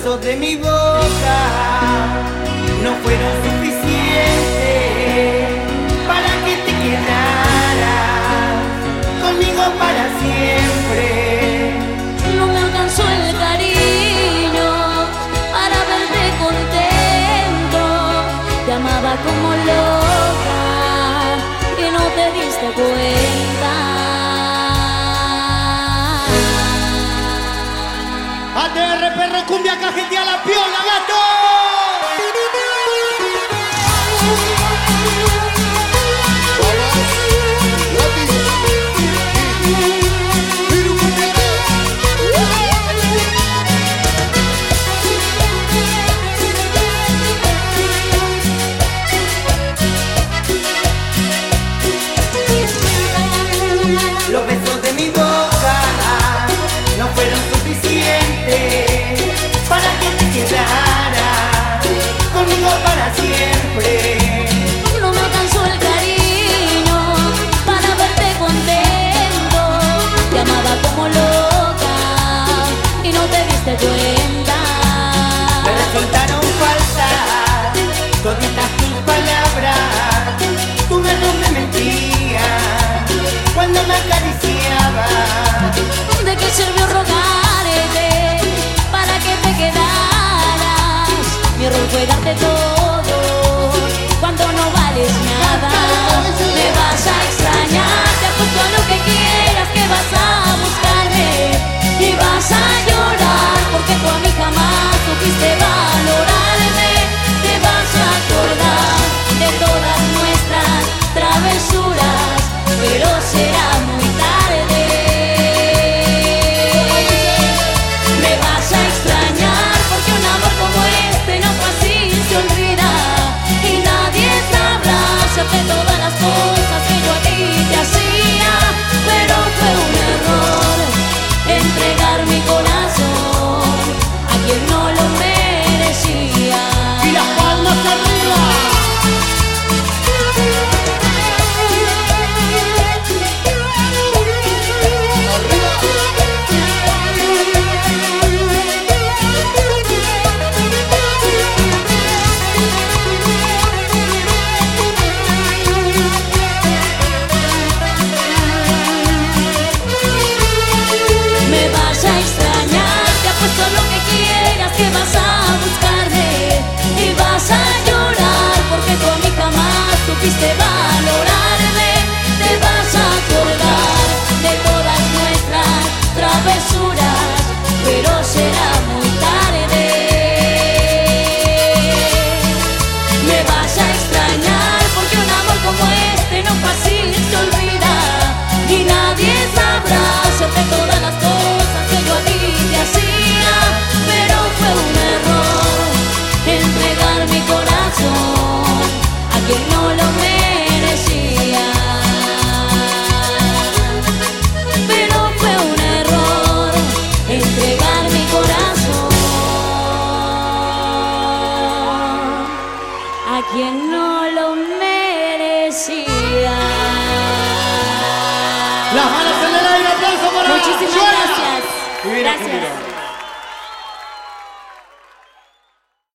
besos de mi boca no fueron suficientes para que te quedaras conmigo para siempre. No me alcanzó el cariño para verte contento. Te amaba como loca y no te diste cuenta. ATR, perro, cumbia, cajetea la piola, gato. Los besos de mi boca no fueron suficientes para que te quedaras conmigo para siempre. No me alcanzó el cariño para verte contento. Te amaba como loca y no te diste cuenta. Me resultaron falsas toditas tus palabras. Tu besos me mentían cuando me acariciabas. ¿De qué sirvió rogarte para que te quedaras? Mi error fue darte todo cuando no vales nada. Me vas a extrañar, te apuesto a lo que quieras que vas a buscarme y vas a llorar porque tú a mí jamás supiste valorarme. Te vas a acordar de todas nuestras travesuras, pero será muy tarde. Me vas a extrañar porque un amor como este no fácil se olvida y nadie sabrá hacerte todas las cosas que yo a ti te hacía. Pero fue un error entregar mi corazón a quien no lo merecía. Y las palmas arriba. Me vas a extrañar, te apuesto a lo que quieras que vas a buscarme y vas a llorar porque tú a mí jamás supiste valorarme. Te vas a acordar de todas nuestras travesuras, pero será muy tarde. Me vas a extrañar porque un amor como este no fácil se olvida y nadie sabrá hacerte todas las cosas que yo a ti te hacía. Pero fue un error entregar mi corazón a quien no lo merecía. Pero fue un error entregar mi corazón a quien no lo merecía. Las manos en el aire, aplauso para Muchísimas Joana. gracias. Divina, Gracias. Julián.